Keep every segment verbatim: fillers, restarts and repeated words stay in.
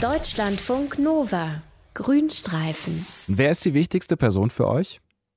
Deutschlandfunk Nova. Grünstreifen. Wer ist die wichtigste Person für euch?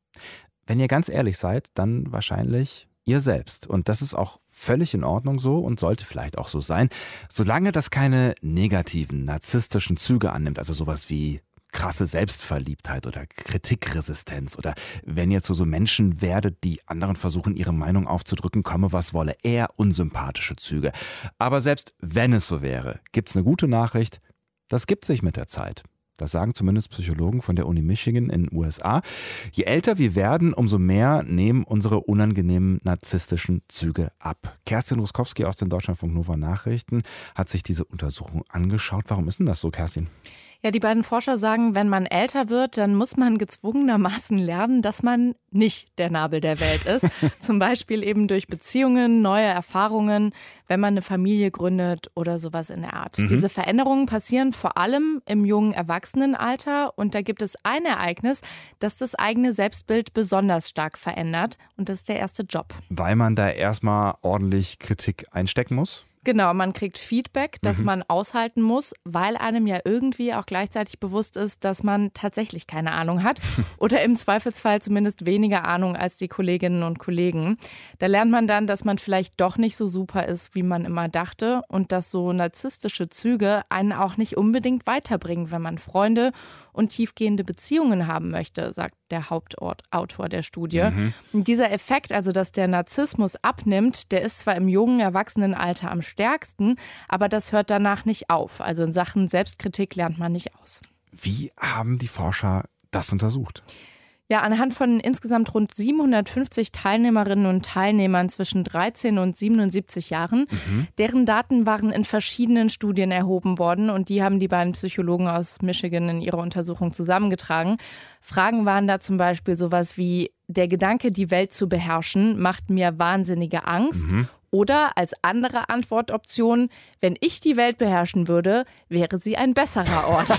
Wenn ihr ganz ehrlich seid, dann wahrscheinlich ihr selbst. Und das ist auch völlig in Ordnung so und sollte vielleicht auch so sein, solange das keine negativen, narzisstischen Züge annimmt, also sowas wie krasse Selbstverliebtheit oder Kritikresistenz oder wenn ihr zu so Menschen werdet, die anderen versuchen, ihre Meinung aufzudrücken, komme was wolle, eher unsympathische Züge. Aber selbst wenn es so wäre, gibt es eine gute Nachricht, das gibt sich mit der Zeit. Das sagen zumindest Psychologen von der Uni Michigan in den U S A. Je älter wir werden, umso mehr nehmen unsere unangenehmen narzisstischen Züge ab. Kerstin Ruskowski aus den Deutschlandfunk Nova Nachrichten hat sich diese Untersuchung angeschaut. Warum ist denn das so, Kerstin? Ja, die beiden Forscher sagen, wenn man älter wird, dann muss man gezwungenermaßen lernen, dass man nicht der Nabel der Welt ist. Zum Beispiel eben durch Beziehungen, neue Erfahrungen, wenn man eine Familie gründet oder sowas in der Art. Mhm. Diese Veränderungen passieren vor allem im jungen Erwachsenenalter und da gibt es ein Ereignis, das das eigene Selbstbild besonders stark verändert und das ist der erste Job. Weil man da erstmal ordentlich Kritik einstecken muss? Genau, man kriegt Feedback, das mhm. man aushalten muss, weil einem ja irgendwie auch gleichzeitig bewusst ist, dass man tatsächlich keine Ahnung hat oder im Zweifelsfall zumindest weniger Ahnung als die Kolleginnen und Kollegen. Da lernt man dann, dass man vielleicht doch nicht so super ist, wie man immer dachte und dass so narzisstische Züge einen auch nicht unbedingt weiterbringen, wenn man Freunde und tiefgehende Beziehungen haben möchte, sagt der Hauptautor der Studie. Mhm. Und dieser Effekt, also dass der Narzissmus abnimmt, der ist zwar im jungen Erwachsenenalter am stärksten, aber das hört danach nicht auf. Also in Sachen Selbstkritik lernt man nicht aus. Wie haben die Forscher das untersucht? Ja, anhand von insgesamt rund siebenhundertfünfzig Teilnehmerinnen und Teilnehmern zwischen dreizehn und siebenundsiebzig Jahren. Mhm. Deren Daten waren in verschiedenen Studien erhoben worden und die haben die beiden Psychologen aus Michigan in ihrer Untersuchung zusammengetragen. Fragen waren da zum Beispiel sowas wie: Der Gedanke, die Welt zu beherrschen, macht mir wahnsinnige Angst. Mhm. Oder als andere Antwortoption: Wenn ich die Welt beherrschen würde, wäre sie ein besserer Ort.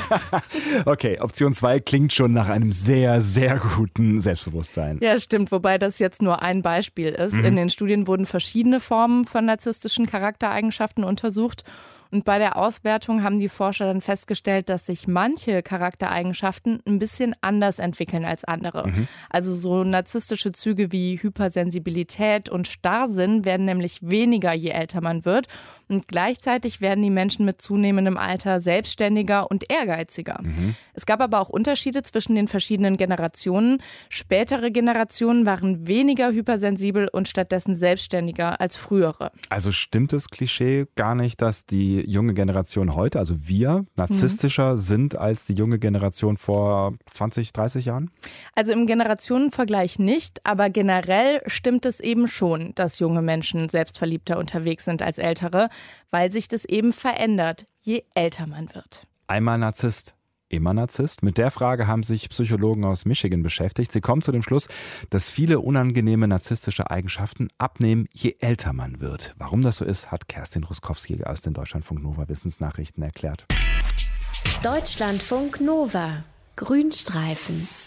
Okay, Option zwei klingt schon nach einem sehr, sehr guten Selbstbewusstsein. Ja, stimmt, wobei das jetzt nur ein Beispiel ist. Mhm. In den Studien wurden verschiedene Formen von narzisstischen Charaktereigenschaften untersucht. Und bei der Auswertung haben die Forscher dann festgestellt, dass sich manche Charaktereigenschaften ein bisschen anders entwickeln als andere. Mhm. Also so narzisstische Züge wie Hypersensibilität und Starrsinn werden nämlich weniger, je älter man wird. Und gleichzeitig werden die Menschen mit zunehmendem Alter selbstständiger und ehrgeiziger. Mhm. Es gab aber auch Unterschiede zwischen den verschiedenen Generationen. Spätere Generationen waren weniger hypersensibel und stattdessen selbstständiger als frühere. Also stimmt das Klischee gar nicht, dass die junge Generation heute, also wir, narzisstischer mhm. sind als die junge Generation vor zwanzig, dreißig Jahren? Also im Generationenvergleich nicht, aber generell stimmt es eben schon, dass junge Menschen selbstverliebter unterwegs sind als ältere, weil sich das eben verändert, je älter man wird. Einmal Narzisst, immer Narzisst? Mit der Frage haben sich Psychologen aus Michigan beschäftigt. Sie kommen zu dem Schluss, dass viele unangenehme narzisstische Eigenschaften abnehmen, je älter man wird. Warum das so ist, hat Kerstin Ruskowski aus den Deutschlandfunk Nova Wissensnachrichten erklärt. Deutschlandfunk Nova. Grünstreifen.